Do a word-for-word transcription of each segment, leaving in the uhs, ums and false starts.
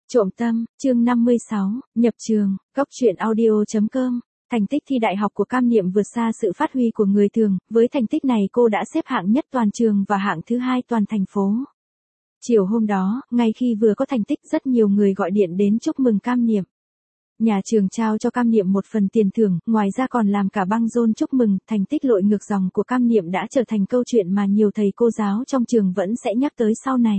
Trộm tâm, chương năm mươi sáu, nhập trường, góc truyện audio.com. Thành tích thi đại học của Cam Niệm vượt xa sự phát huy của người thường, với thành tích này cô đã xếp hạng nhất toàn trường và hạng thứ hai toàn thành phố. Chiều hôm đó, ngay khi vừa có thành tích rất nhiều người gọi điện đến chúc mừng Cam Niệm. Nhà trường trao cho Cam Niệm một phần tiền thưởng, ngoài ra còn làm cả băng rôn chúc mừng, thành tích lội ngược dòng của Cam Niệm đã trở thành câu chuyện mà nhiều thầy cô giáo trong trường vẫn sẽ nhắc tới sau này.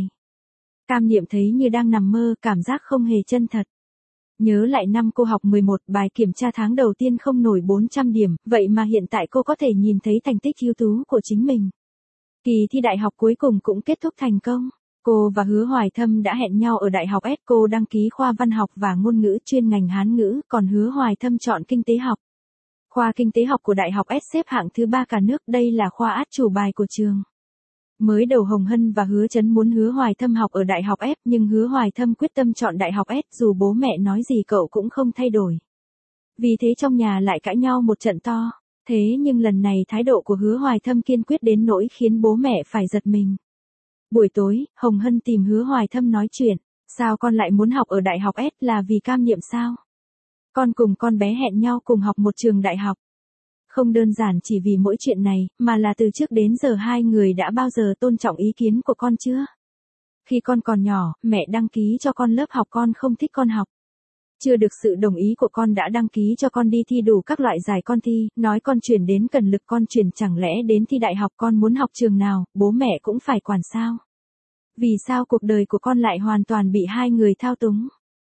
Cam Niệm thấy như đang nằm mơ, cảm giác không hề chân thật. Nhớ lại năm cô học mười một, bài kiểm tra tháng đầu tiên không nổi bốn trăm điểm, vậy mà hiện tại cô có thể nhìn thấy thành tích ưu tú của chính mình. Kỳ thi đại học cuối cùng cũng kết thúc thành công. Cô và Hứa Hoài Thâm đã hẹn nhau ở Đại học S, cô đăng ký khoa văn học và ngôn ngữ chuyên ngành Hán ngữ, còn Hứa Hoài Thâm chọn kinh tế học. Khoa kinh tế học của Đại học S xếp hạng thứ ba cả nước, đây là khoa át chủ bài của trường. Mới đầu Hồng Hân và Hứa Chấn muốn Hứa Hoài Thâm học ở Đại học F, nhưng Hứa Hoài Thâm quyết tâm chọn Đại học S, dù bố mẹ nói gì cậu cũng không thay đổi. Vì thế trong nhà lại cãi nhau một trận to. Thế nhưng lần này thái độ của Hứa Hoài Thâm kiên quyết đến nỗi khiến bố mẹ phải giật mình. Buổi tối, Hồng Hân tìm Hứa Hoài Thâm nói chuyện. Sao con lại muốn học ở Đại học S, là vì Cam Niệm sao? Con cùng con bé hẹn nhau cùng học một trường đại học. Không đơn giản chỉ vì mỗi chuyện này, mà là từ trước đến giờ hai người đã bao giờ tôn trọng ý kiến của con chưa? Khi con còn nhỏ, mẹ đăng ký cho con lớp học con không thích con học. Chưa được sự đồng ý của con đã đăng ký cho con đi thi đủ các loại giải con thi, nói con chuyển đến cần lực con chuyển, chẳng lẽ đến thi đại học con muốn học trường nào, bố mẹ cũng phải quản sao? Vì sao cuộc đời của con lại hoàn toàn bị hai người thao túng?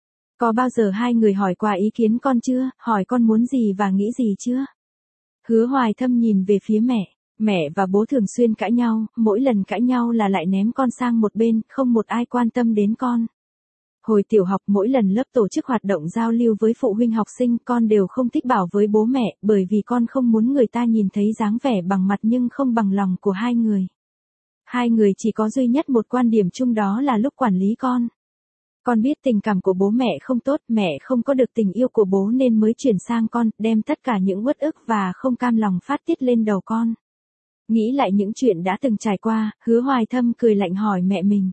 Có bao giờ hai người hỏi qua ý kiến con chưa, hỏi con muốn gì và nghĩ gì chưa? Hứa Hoài Thâm nhìn về phía mẹ, mẹ và bố thường xuyên cãi nhau, mỗi lần cãi nhau là lại ném con sang một bên, không một ai quan tâm đến con. Hồi tiểu học mỗi lần lớp tổ chức hoạt động giao lưu với phụ huynh học sinh, con đều không thích bảo với bố mẹ, bởi vì con không muốn người ta nhìn thấy dáng vẻ bằng mặt nhưng không bằng lòng của hai người. Hai người chỉ có duy nhất một quan điểm chung, đó là lúc quản lý con. Con biết tình cảm của bố mẹ không tốt, mẹ không có được tình yêu của bố nên mới chuyển sang con, đem tất cả những uất ức và không cam lòng phát tiết lên đầu con. Nghĩ lại những chuyện đã từng trải qua, Hứa Hoài Thâm cười lạnh hỏi mẹ mình.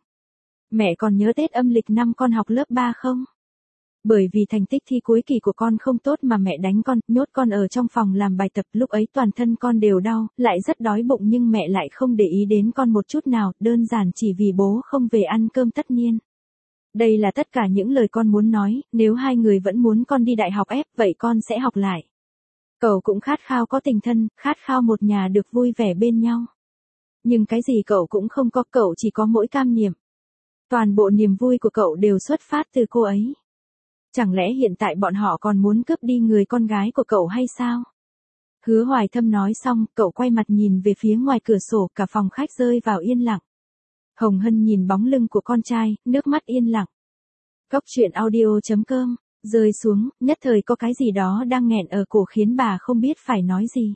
Mẹ còn nhớ Tết âm lịch năm con học lớp ba không? Bởi vì thành tích thi cuối kỳ của con không tốt mà mẹ đánh con, nhốt con ở trong phòng làm bài tập, lúc ấy toàn thân con đều đau, lại rất đói bụng nhưng mẹ lại không để ý đến con một chút nào, đơn giản chỉ vì bố không về ăn cơm tất niên. Đây là tất cả những lời con muốn nói, nếu hai người vẫn muốn con đi đại học ép, vậy con sẽ học lại. Cậu cũng khát khao có tình thân, khát khao một nhà được vui vẻ bên nhau. Nhưng cái gì cậu cũng không có, cậu chỉ có mỗi Cam Niệm. Toàn bộ niềm vui của cậu đều xuất phát từ cô ấy. Chẳng lẽ hiện tại bọn họ còn muốn cướp đi người con gái của cậu hay sao? Hứa Hoài Thâm nói xong, cậu quay mặt nhìn về phía ngoài cửa sổ, cả phòng khách rơi vào yên lặng. Hồng Hân nhìn bóng lưng của con trai, nước mắt yên lặng. Góc truyện audio.com, rơi xuống, nhất thời có cái gì đó đang nghẹn ở cổ khiến bà không biết phải nói gì.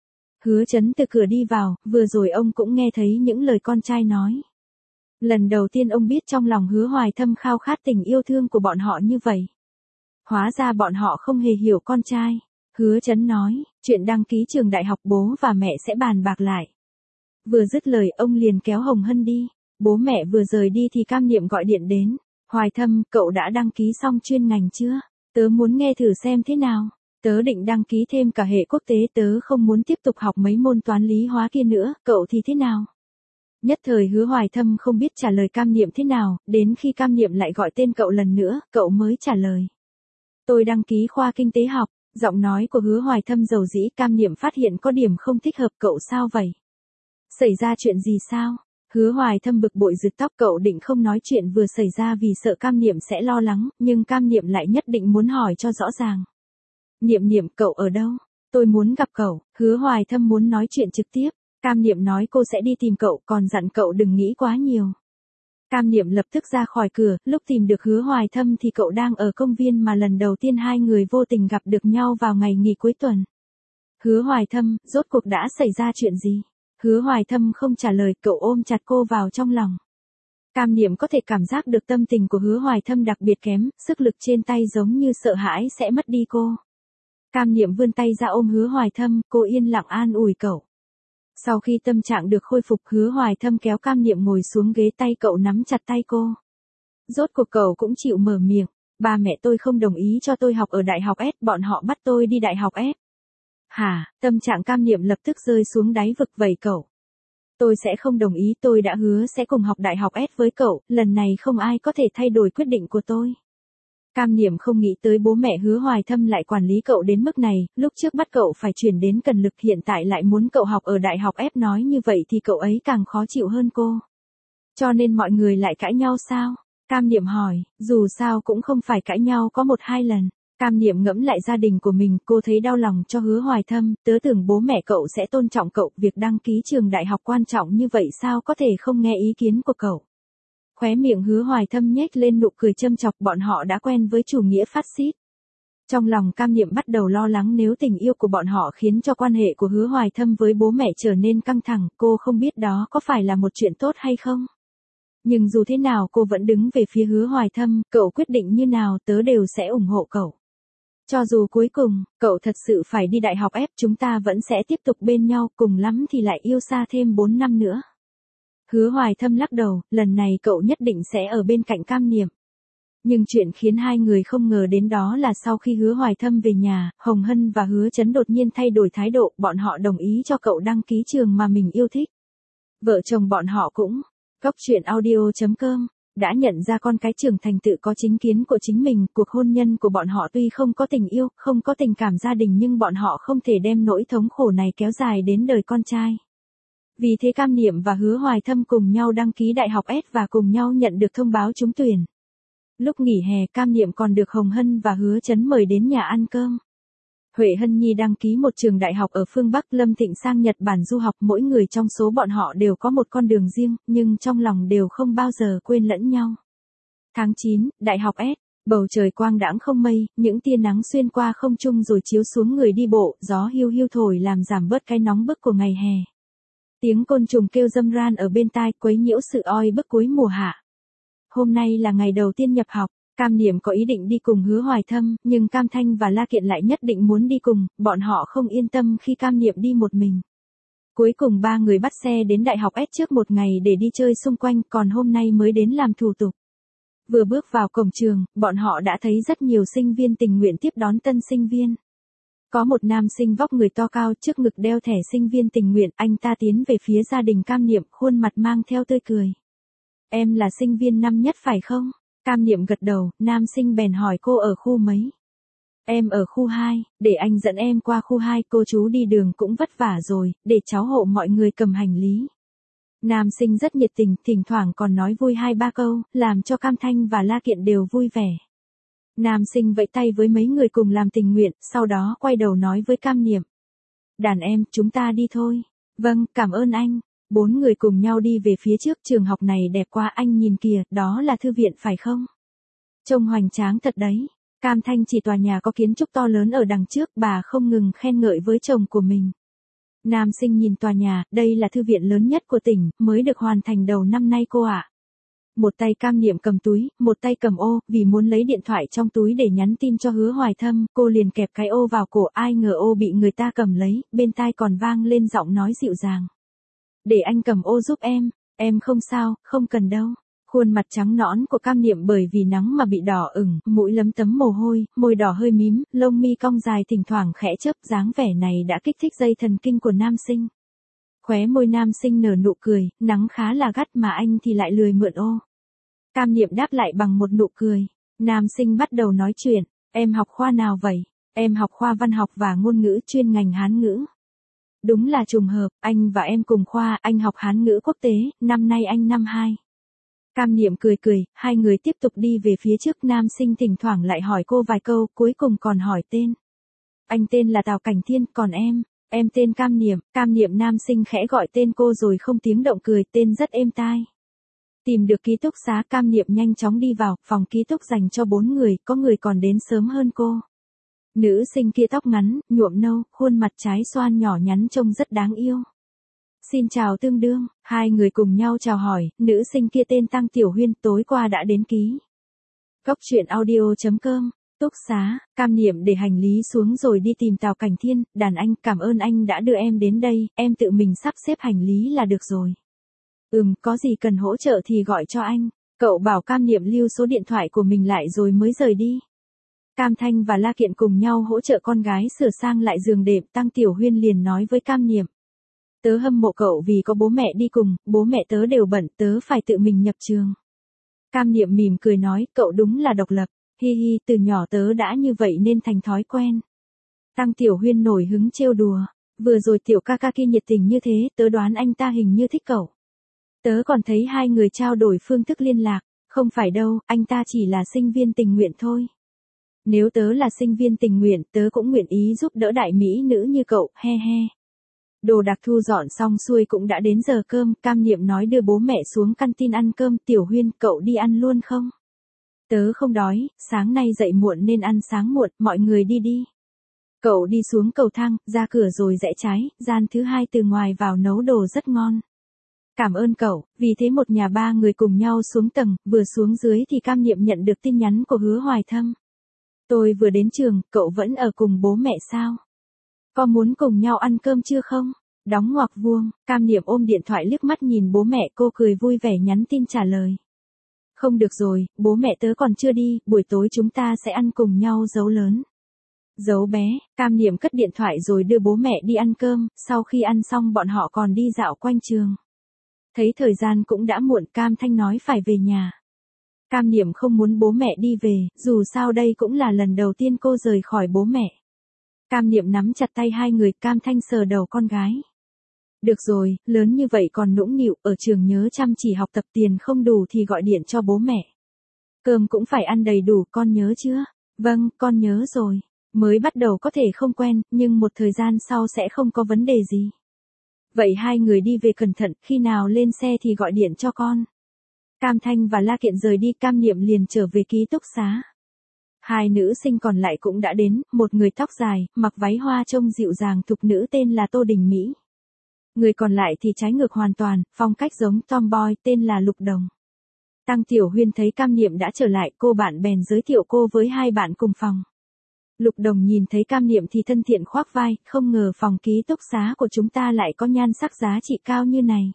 Hứa Chấn từ cửa đi vào, vừa rồi ông cũng nghe thấy những lời con trai nói. Lần đầu tiên ông biết trong lòng Hứa Hoài Thâm khao khát tình yêu thương của bọn họ như vậy. Hóa ra bọn họ không hề hiểu con trai. Hứa Chấn nói, chuyện đăng ký trường đại học bố và mẹ sẽ bàn bạc lại. Vừa dứt lời ông liền kéo Hồng Hân đi. Bố mẹ vừa rời đi thì Cam Niệm gọi điện đến. Hoài Thâm, cậu đã đăng ký xong chuyên ngành chưa? Tớ muốn nghe thử xem thế nào. Tớ định đăng ký thêm cả hệ quốc tế, tớ không muốn tiếp tục học mấy môn toán lý hóa kia nữa, cậu thì thế nào? Nhất thời Hứa Hoài Thâm không biết trả lời Cam Niệm thế nào, đến khi Cam Niệm lại gọi tên cậu lần nữa, cậu mới trả lời. Tôi đăng ký khoa kinh tế học. Giọng nói của Hứa Hoài Thâm dầu dĩ, Cam Niệm phát hiện có điểm không thích hợp, cậu sao vậy? Xảy ra chuyện gì sao? Hứa Hoài Thâm bực bội rực tóc, cậu định không nói chuyện vừa xảy ra vì sợ Cam Niệm sẽ lo lắng, nhưng Cam Niệm lại nhất định muốn hỏi cho rõ ràng. Niệm Niệm, cậu ở đâu? Tôi muốn gặp cậu. Hứa Hoài Thâm muốn nói chuyện trực tiếp. Cam Niệm nói cô sẽ đi tìm cậu, còn dặn cậu đừng nghĩ quá nhiều. Cam Niệm lập tức ra khỏi cửa, lúc tìm được Hứa Hoài Thâm thì cậu đang ở công viên mà lần đầu tiên hai người vô tình gặp được nhau vào ngày nghỉ cuối tuần. Hứa Hoài Thâm, rốt cuộc đã xảy ra chuyện gì? Hứa Hoài Thâm không trả lời, cậu ôm chặt cô vào trong lòng. Cam Niệm có thể cảm giác được tâm tình của Hứa Hoài Thâm đặc biệt kém, sức lực trên tay giống như sợ hãi sẽ mất đi cô. Cam Niệm vươn tay ra ôm Hứa Hoài Thâm, cô yên lặng an ủi cậu. Sau khi tâm trạng được khôi phục, Hứa Hoài Thâm kéo Cam Niệm ngồi xuống ghế, tay cậu nắm chặt tay cô. Rốt cuộc cậu cũng chịu mở miệng. Ba mẹ tôi không đồng ý cho tôi học ở đại học S, bọn họ bắt tôi đi đại học S. Hả, tâm trạng Cam Niệm lập tức rơi xuống đáy vực vậy cậu. Tôi sẽ không đồng ý, tôi đã hứa sẽ cùng học đại học S với cậu, lần này không ai có thể thay đổi quyết định của tôi. Cam Niệm không nghĩ tới bố mẹ Hứa Hoài Thâm lại quản lý cậu đến mức này, lúc trước bắt cậu phải chuyển đến Cần Lực, hiện tại lại muốn cậu học ở đại học F, nói như vậy thì cậu ấy càng khó chịu hơn cô. Cho nên mọi người lại cãi nhau sao? Cam Niệm hỏi, dù sao cũng không phải cãi nhau có một hai lần. Cam Niệm ngẫm lại gia đình của mình, cô thấy đau lòng cho Hứa Hoài Thâm, tớ tưởng bố mẹ cậu sẽ tôn trọng cậu, việc đăng ký trường đại học quan trọng như vậy sao có thể không nghe ý kiến của cậu. Khóe miệng Hứa Hoài Thâm nhếch lên nụ cười châm chọc, bọn họ đã quen với chủ nghĩa phát xít. Trong lòng Cam Niệm bắt đầu lo lắng nếu tình yêu của bọn họ khiến cho quan hệ của Hứa Hoài Thâm với bố mẹ trở nên căng thẳng, cô không biết đó có phải là một chuyện tốt hay không. Nhưng dù thế nào cô vẫn đứng về phía Hứa Hoài Thâm, cậu quyết định như nào tớ đều sẽ ủng hộ cậu. Cho dù cuối cùng, cậu thật sự phải đi đại học ép, chúng ta vẫn sẽ tiếp tục bên nhau, cùng lắm thì lại yêu xa thêm bốn năm nữa. Hứa Hoài Thâm lắc đầu, lần này cậu nhất định sẽ ở bên cạnh Cam Niệm. Nhưng chuyện khiến hai người không ngờ đến đó là sau khi Hứa Hoài Thâm về nhà, Hồng Hân và Hứa Chấn đột nhiên thay đổi thái độ, bọn họ đồng ý cho cậu đăng ký trường mà mình yêu thích. Vợ chồng bọn họ cũng, Cốc truyện audio chấm com, đã nhận ra con cái trưởng thành tự có chính kiến của chính mình, cuộc hôn nhân của bọn họ tuy không có tình yêu, không có tình cảm gia đình nhưng bọn họ không thể đem nỗi thống khổ này kéo dài đến đời con trai. Vì thế Cam Niệm và Hứa Hoài Thâm cùng nhau đăng ký đại học S và cùng nhau nhận được thông báo trúng tuyển. Lúc nghỉ hè Cam Niệm còn được Hồng Hân và Hứa Chấn mời đến nhà ăn cơm. Huệ Hân Nhi đăng ký một trường đại học ở phương Bắc, Lâm Thịnh sang Nhật Bản du học, mỗi người trong số bọn họ đều có một con đường riêng, nhưng trong lòng đều không bao giờ quên lẫn nhau. Tháng chín, Đại học S, bầu trời quang đãng không mây, những tia nắng xuyên qua không trung rồi chiếu xuống người đi bộ, gió hiu hiu thổi làm giảm bớt cái nóng bức của ngày hè. Tiếng côn trùng kêu râm ran ở bên tai quấy nhiễu sự oi bức cuối mùa hạ. Hôm nay là ngày đầu tiên nhập học. Cam Niệm có ý định đi cùng Hứa Hoài Thâm, nhưng Cam Thanh và La Kiện lại nhất định muốn đi cùng, bọn họ không yên tâm khi Cam Niệm đi một mình. Cuối cùng ba người bắt xe đến Đại học S trước một ngày để đi chơi xung quanh, còn hôm nay mới đến làm thủ tục. Vừa bước vào cổng trường, bọn họ đã thấy rất nhiều sinh viên tình nguyện tiếp đón tân sinh viên. Có một nam sinh vóc người to cao, trước ngực đeo thẻ sinh viên tình nguyện, anh ta tiến về phía gia đình Cam Niệm, khuôn mặt mang theo tươi cười. Em là sinh viên năm nhất phải không? Cam Niệm gật đầu, nam sinh bèn hỏi cô ở khu mấy. Em ở khu hai, để anh dẫn em qua khu hai, cô chú đi đường cũng vất vả rồi, để cháu hộ mọi người cầm hành lý. Nam sinh rất nhiệt tình, thỉnh thoảng còn nói vui hai ba câu, làm cho Cam Thanh và La Kiện đều vui vẻ. Nam sinh vẫy tay với mấy người cùng làm tình nguyện, sau đó quay đầu nói với Cam Niệm. Đàn em, chúng ta đi thôi. Vâng, cảm ơn anh. Bốn người cùng nhau đi về phía trước, trường học này đẹp quá, anh nhìn kìa, đó là thư viện phải không? Trông hoành tráng thật đấy. Cam Thanh chỉ tòa nhà có kiến trúc to lớn ở đằng trước, bà không ngừng khen ngợi với chồng của mình. Nam sinh nhìn tòa nhà, đây là thư viện lớn nhất của tỉnh, mới được hoàn thành đầu năm nay cô ạ. Một tay Cam Niệm cầm túi, một tay cầm ô, vì muốn lấy điện thoại trong túi để nhắn tin cho Hứa Hoài Thâm, cô liền kẹp cái ô vào cổ, ai ngờ ô bị người ta cầm lấy, bên tai còn vang lên giọng nói dịu dàng. Để anh cầm ô giúp em, em không sao, không cần đâu. Khuôn mặt trắng nõn của Cam Niệm bởi vì nắng mà bị đỏ ửng, mũi lấm tấm mồ hôi, môi đỏ hơi mím, lông mi cong dài thỉnh thoảng khẽ chớp, dáng vẻ này đã kích thích dây thần kinh của nam sinh. Khóe môi nam sinh nở nụ cười, nắng khá là gắt mà anh thì lại lười mượn ô. Cam Niệm đáp lại bằng một nụ cười. Nam sinh bắt đầu nói chuyện, em học khoa nào vậy? Em học khoa văn học và ngôn ngữ, chuyên ngành Hán ngữ. Đúng là trùng hợp, anh và em cùng khoa, anh học Hán ngữ quốc tế, năm nay anh năm hai. Cam Niệm cười cười, hai người tiếp tục đi về phía trước, nam sinh thỉnh thoảng lại hỏi cô vài câu, cuối cùng còn hỏi tên. Anh tên là Tào Cảnh Thiên, còn em, em tên Cam Niệm, Cam Niệm nam sinh khẽ gọi tên cô rồi không tiếng động cười, tên rất êm tai. Tìm được ký túc xá, Cam Niệm nhanh chóng đi vào, phòng ký túc dành cho bốn người, có người còn đến sớm hơn cô. Nữ sinh kia tóc ngắn, nhuộm nâu, khuôn mặt trái xoan nhỏ nhắn trông rất đáng yêu. Xin chào tương đương, hai người cùng nhau chào hỏi, nữ sinh kia tên Tăng Tiểu Huyên, tối qua đã đến ký. Cốc truyện audio chấm com, túc xá, Cam Niệm để hành lý xuống rồi đi tìm Tào Cảnh Thiên, đàn anh, cảm ơn anh đã đưa em đến đây, em tự mình sắp xếp hành lý là được rồi. Ừm, có gì cần hỗ trợ thì gọi cho anh, Cậu bảo Cam Niệm lưu số điện thoại của mình lại rồi mới rời đi. Cam Thanh và La Kiện cùng nhau hỗ trợ con gái sửa sang lại giường đệm. Tăng Tiểu Huyên liền nói với Cam Niệm. Tớ hâm mộ cậu vì có bố mẹ đi cùng, bố mẹ tớ đều bận, tớ phải tự mình nhập trường. Cam Niệm mỉm cười nói, cậu đúng là độc lập, hi hi, từ nhỏ tớ đã như vậy nên thành thói quen. Tăng Tiểu Huyên nổi hứng trêu đùa, vừa rồi tiểu ca ca kia nhiệt tình như thế, tớ đoán anh ta hình như thích cậu. Tớ còn thấy hai người trao đổi phương thức liên lạc, không phải đâu, anh ta chỉ là sinh viên tình nguyện thôi. Nếu tớ là sinh viên tình nguyện, tớ cũng nguyện ý giúp đỡ đại mỹ nữ như cậu, he he. Đồ đạc thu dọn xong xuôi cũng đã đến giờ cơm, Cam Niệm nói đưa bố mẹ xuống căn tin ăn cơm. Tiểu Huyên, cậu đi ăn luôn không? Tớ không đói, sáng nay dậy muộn nên ăn sáng muộn, mọi người đi đi. Cậu đi xuống cầu thang, ra cửa rồi rẽ trái, gian thứ hai từ ngoài vào nấu đồ rất ngon. Cảm ơn cậu, vì thế một nhà ba người cùng nhau xuống tầng, vừa xuống dưới thì Cam Niệm nhận được tin nhắn của Hứa Hoài Thâm. Tôi vừa đến trường, cậu vẫn ở cùng bố mẹ sao? Có muốn cùng nhau ăn cơm chưa không? Đóng ngoặc vuông, Cam Niệm ôm điện thoại liếc mắt nhìn bố mẹ, cô cười vui vẻ nhắn tin trả lời. Không được rồi, bố mẹ tớ còn chưa đi, buổi tối chúng ta sẽ ăn cùng nhau dấu lớn. Dấu bé, Cam Niệm cất điện thoại rồi đưa bố mẹ đi ăn cơm, sau khi ăn xong bọn họ còn đi dạo quanh trường. Thấy thời gian cũng đã muộn, Cam Thanh nói phải về nhà. Cam Niệm không muốn bố mẹ đi về, dù sao đây cũng là lần đầu tiên cô rời khỏi bố mẹ. Cam Niệm nắm chặt tay hai người, Cam Thanh sờ đầu con gái. Được rồi, lớn như vậy còn nũng nịu, ở trường nhớ chăm chỉ học tập, tiền không đủ thì gọi điện cho bố mẹ. Cơm cũng phải ăn đầy đủ, con nhớ chưa? Vâng, con nhớ rồi. Mới bắt đầu có thể không quen, nhưng một thời gian sau sẽ không có vấn đề gì. Vậy hai người đi về cẩn thận, khi nào lên xe thì gọi điện cho con. Cam Thanh và La Kiện rời đi, Cam Niệm liền trở về ký túc xá. Hai nữ sinh còn lại cũng đã đến, một người tóc dài, mặc váy hoa trông dịu dàng thục nữ tên là Tô Đình Mỹ. Người còn lại thì trái ngược hoàn toàn, phong cách giống tomboy, tên là Lục Đồng. Tăng Tiểu Huyên thấy Cam Niệm đã trở lại, cô bạn bèn giới thiệu cô với hai bạn cùng phòng. Lục Đồng nhìn thấy Cam Niệm thì thân thiện khoác vai, không ngờ phòng ký túc xá của chúng ta lại có nhan sắc giá trị cao như này.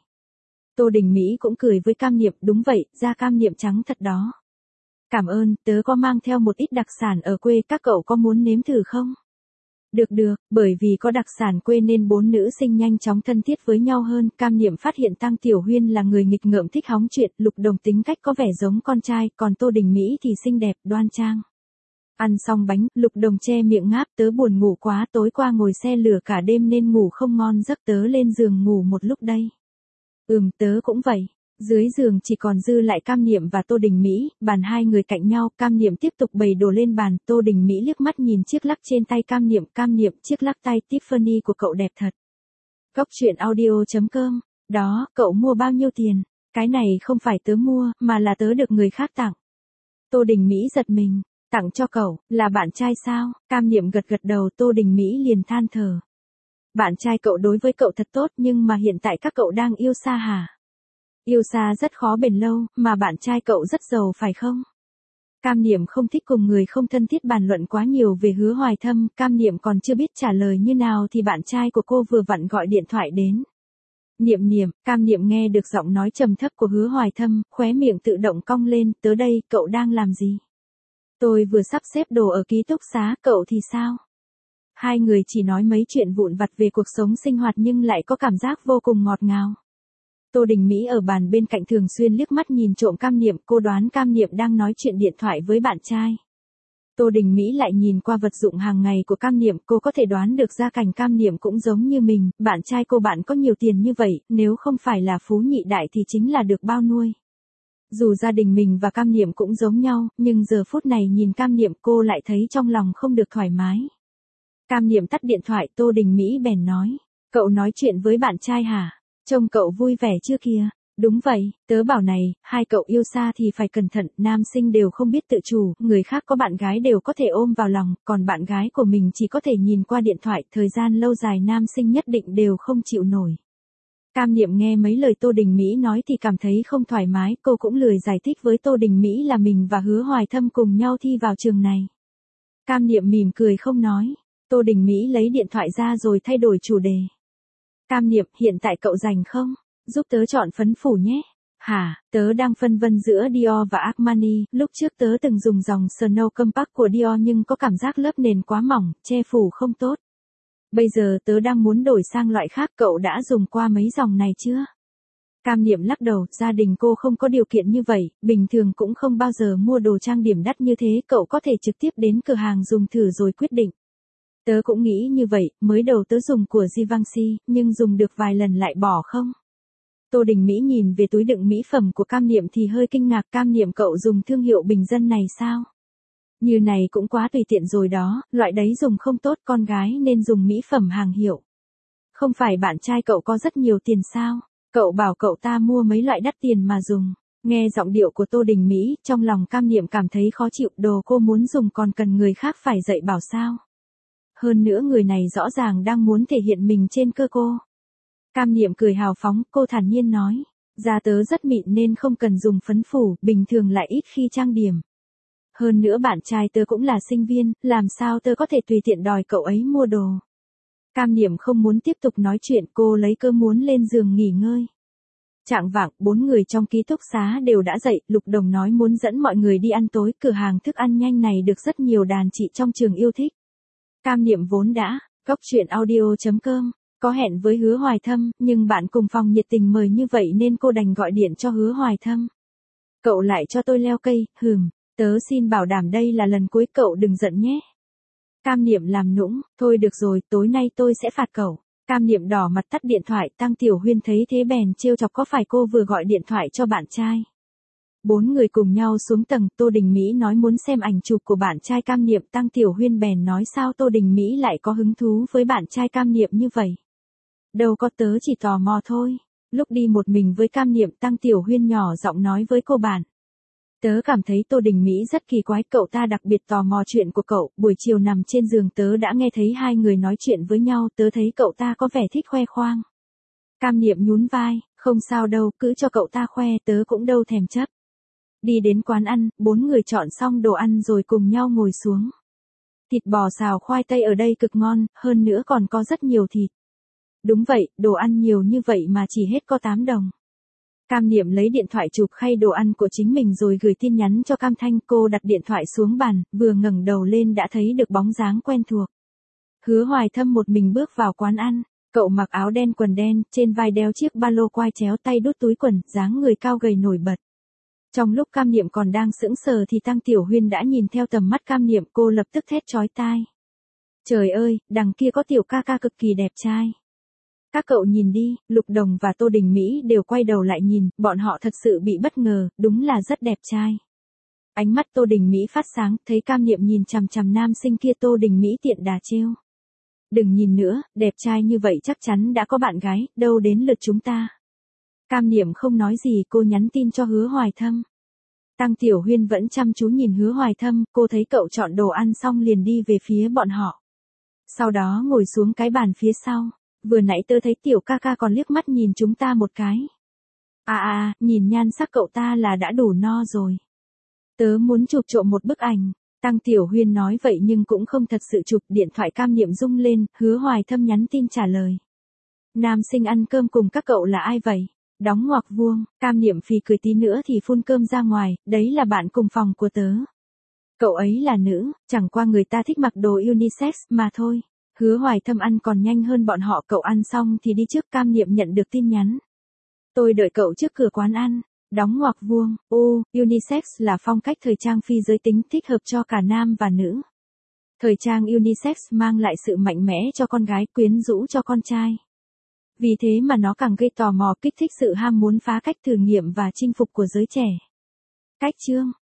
Tô Đình Mỹ cũng cười với Cam Niệm, đúng vậy, da Cam Niệm trắng thật đó. Cảm ơn, tớ có mang theo một ít đặc sản ở quê, các cậu có muốn nếm thử không? Được được, bởi vì có đặc sản quê nên bốn nữ sinh nhanh chóng thân thiết với nhau hơn. Cam Niệm phát hiện Tăng Tiểu Huyên là người nghịch ngợm thích hóng chuyện, Lục Đồng tính cách có vẻ giống con trai, còn Tô Đình Mỹ thì xinh đẹp, đoan trang. Ăn xong bánh, Lục Đồng che miệng ngáp, tớ buồn ngủ quá, tối qua ngồi xe lửa cả đêm nên ngủ không ngon giấc, tớ lên giường ngủ một lúc đây. Ừm, tớ cũng vậy. Dưới giường chỉ còn dư lại Cam Niệm và Tô Đình Mỹ, bàn hai người cạnh nhau, Cam Niệm tiếp tục bày đồ lên bàn, Tô Đình Mỹ liếc mắt nhìn chiếc lắc trên tay Cam Niệm, Cam Niệm, chiếc lắc tay Tiffany của cậu đẹp thật. Góc truyện audio chấm com, đó, cậu mua bao nhiêu tiền? Cái này không phải tớ mua, mà là tớ được người khác tặng. Tô Đình Mỹ giật mình, tặng cho cậu, là bạn trai sao? Cam Niệm gật gật đầu, Tô Đình Mỹ liền than thở. Bạn trai cậu đối với cậu thật tốt, nhưng mà hiện tại các cậu đang yêu xa hả? Yêu xa rất khó bền lâu, mà bạn trai cậu rất giàu phải không? Cam Niệm không thích cùng người không thân thiết bàn luận quá nhiều về Hứa Hoài Thâm, Cam Niệm còn chưa biết trả lời như nào thì bạn trai của cô vừa vặn gọi điện thoại đến. Niệm Niệm, Cam Niệm nghe được giọng nói trầm thấp của Hứa Hoài Thâm, khóe miệng tự động cong lên, tới đây, cậu đang làm gì? Tôi vừa sắp xếp đồ ở ký túc xá, cậu thì sao? Hai người chỉ nói mấy chuyện vụn vặt về cuộc sống sinh hoạt nhưng lại có cảm giác vô cùng ngọt ngào. Tô Đình Mỹ ở bàn bên cạnh thường xuyên liếc mắt nhìn trộm Cam Niệm, cô đoán Cam Niệm đang nói chuyện điện thoại với bạn trai. Tô Đình Mỹ lại nhìn qua vật dụng hàng ngày của Cam Niệm, cô có thể đoán được gia cảnh Cam Niệm cũng giống như mình, bạn trai cô bạn có nhiều tiền như vậy, nếu không phải là phú nhị đại thì chính là được bao nuôi. Dù gia đình mình và Cam Niệm cũng giống nhau, nhưng giờ phút này nhìn Cam Niệm cô lại thấy trong lòng không được thoải mái. Cam Niệm tắt điện thoại, Tô Đình Mỹ bèn nói, cậu nói chuyện với bạn trai hả? Trông cậu vui vẻ chưa kìa? Đúng vậy, tớ bảo này, hai cậu yêu xa thì phải cẩn thận, nam sinh đều không biết tự chủ, người khác có bạn gái đều có thể ôm vào lòng, còn bạn gái của mình chỉ có thể nhìn qua điện thoại, thời gian lâu dài nam sinh nhất định đều không chịu nổi. Cam Niệm nghe mấy lời Tô Đình Mỹ nói thì cảm thấy không thoải mái, cô cũng lười giải thích với Tô Đình Mỹ là mình và Hứa Hoài Thâm cùng nhau thi vào trường này. Cam Niệm mỉm cười không nói, Tô Đình Mỹ lấy điện thoại ra rồi thay đổi chủ đề. Cam Niệm, hiện tại cậu rảnh không? Giúp tớ chọn phấn phủ nhé. Hả, tớ đang phân vân giữa Dior và Armani, lúc trước tớ từng dùng dòng Snow Compact của Dior nhưng có cảm giác lớp nền quá mỏng, che phủ không tốt. Bây giờ tớ đang muốn đổi sang loại khác, cậu đã dùng qua mấy dòng này chưa? Cam Niệm lắc đầu, gia đình cô không có điều kiện như vậy, bình thường cũng không bao giờ mua đồ trang điểm đắt như thế, cậu có thể trực tiếp đến cửa hàng dùng thử rồi quyết định. Tớ cũng nghĩ như vậy, mới đầu tớ dùng của Givenchy, nhưng dùng được vài lần lại bỏ không. Tô Đình Mỹ nhìn về túi đựng mỹ phẩm của Cam Niệm thì hơi kinh ngạc, Cam Niệm cậu dùng thương hiệu bình dân này sao? Như này cũng quá tùy tiện rồi đó, loại đấy dùng không tốt, con gái nên dùng mỹ phẩm hàng hiệu. Không phải bạn trai cậu có rất nhiều tiền sao? Cậu bảo cậu ta mua mấy loại đắt tiền mà dùng. Nghe giọng điệu của Tô Đình Mỹ, trong lòng Cam Niệm cảm thấy khó chịu, đồ cô muốn dùng còn cần người khác phải dạy bảo sao? Hơn nữa người này rõ ràng đang muốn thể hiện mình trên cơ cô. Cam Niệm cười hào phóng, cô thản nhiên nói, da tớ rất mịn nên không cần dùng phấn phủ, bình thường lại ít khi trang điểm. Hơn nữa bạn trai tớ cũng là sinh viên, làm sao tớ có thể tùy tiện đòi cậu ấy mua đồ. Cam Niệm không muốn tiếp tục nói chuyện, cô lấy cơm muốn lên giường nghỉ ngơi. Chạng vạng, bốn người trong ký túc xá đều đã dậy, Lục Đồng nói muốn dẫn mọi người đi ăn tối, cửa hàng thức ăn nhanh này được rất nhiều đàn chị trong trường yêu thích. Cam Niệm vốn đã, cóc truyện audio chấm com, có hẹn với Hứa Hoài Thâm, nhưng bạn cùng phòng nhiệt tình mời như vậy nên cô đành gọi điện cho Hứa Hoài Thâm. Cậu lại cho tôi leo cây, hừm, tớ xin bảo đảm đây là lần cuối, cậu đừng giận nhé. Cam Niệm làm nũng, thôi được rồi, tối nay tôi sẽ phạt cậu. Cam Niệm đỏ mặt tắt điện thoại, Tăng Tiểu Huyên thấy thế bèn trêu chọc, có phải cô vừa gọi điện thoại cho bạn trai? Bốn người cùng nhau xuống tầng, Tô Đình Mỹ nói muốn xem ảnh chụp của bạn trai Cam Niệm, Tăng Tiểu Huyên bèn nói sao Tô Đình Mỹ lại có hứng thú với bạn trai Cam Niệm như vậy. Đâu có, tớ chỉ tò mò thôi. Lúc đi một mình với Cam Niệm, Tăng Tiểu Huyên nhỏ giọng nói với cô bạn. Tớ cảm thấy Tô Đình Mỹ rất kỳ quái, cậu ta đặc biệt tò mò chuyện của cậu, buổi chiều nằm trên giường tớ đã nghe thấy hai người nói chuyện với nhau, tớ thấy cậu ta có vẻ thích khoe khoang. Cam Niệm nhún vai, không sao đâu, cứ cho cậu ta khoe, tớ cũng đâu thèm chấp. Đi đến quán ăn, bốn người chọn xong đồ ăn rồi cùng nhau ngồi xuống. Thịt bò xào khoai tây ở đây cực ngon, hơn nữa còn có rất nhiều thịt. Đúng vậy, đồ ăn nhiều như vậy mà chỉ hết có tám đồng. Cam Niệm lấy điện thoại chụp khay đồ ăn của chính mình rồi gửi tin nhắn cho Cam Thanh, cô đặt điện thoại xuống bàn, vừa ngẩng đầu lên đã thấy được bóng dáng quen thuộc. Hứa Hoài Thâm một mình bước vào quán ăn, cậu mặc áo đen quần đen, trên vai đeo chiếc ba lô quai chéo, tay đút túi quần, dáng người cao gầy nổi bật. Trong lúc Cam Niệm còn đang sững sờ thì Tăng Tiểu Huyên đã nhìn theo tầm mắt Cam Niệm, cô lập tức thét chói tai. Trời ơi, đằng kia có tiểu ca ca cực kỳ đẹp trai. Các cậu nhìn đi, Lục Đồng và Tô Đình Mỹ đều quay đầu lại nhìn, bọn họ thật sự bị bất ngờ, đúng là rất đẹp trai. Ánh mắt Tô Đình Mỹ phát sáng, thấy Cam Niệm nhìn chằm chằm nam sinh kia, Tô Đình Mỹ tiện đà trêu. Đừng nhìn nữa, đẹp trai như vậy chắc chắn đã có bạn gái, đâu đến lượt chúng ta. Cam Niệm không nói gì, cô nhắn tin cho Hứa Hoài Thâm. Tăng Tiểu Huyên vẫn chăm chú nhìn Hứa Hoài Thâm, cô thấy cậu chọn đồ ăn xong liền đi về phía bọn họ. Sau đó ngồi xuống cái bàn phía sau. Vừa nãy tớ thấy tiểu ca ca còn liếc mắt nhìn chúng ta một cái. À à, nhìn nhan sắc cậu ta là đã đủ no rồi. Tớ muốn chụp trộm một bức ảnh. Tăng Tiểu Huyên nói vậy nhưng cũng không thật sự chụp, điện thoại Cam Niệm rung lên, Hứa Hoài Thâm nhắn tin trả lời. Nam sinh ăn cơm cùng các cậu là ai vậy? Đóng ngoặc vuông, Cam Niệm phì cười tí nữa thì phun cơm ra ngoài, đấy là bạn cùng phòng của tớ. Cậu ấy là nữ, chẳng qua người ta thích mặc đồ unisex mà thôi. Hứa Hoài Thâm ăn còn nhanh hơn bọn họ, cậu ăn xong thì đi trước. Cam Niệm nhận được tin nhắn. Tôi đợi cậu trước cửa quán ăn. Đóng ngoặc vuông, ô, unisex là phong cách thời trang phi giới tính, thích hợp cho cả nam và nữ. Thời trang unisex mang lại sự mạnh mẽ cho con gái, quyến rũ cho con trai. Vì thế mà nó càng gây tò mò, kích thích sự ham muốn phá cách thử nghiệm và chinh phục của giới trẻ. Cách chương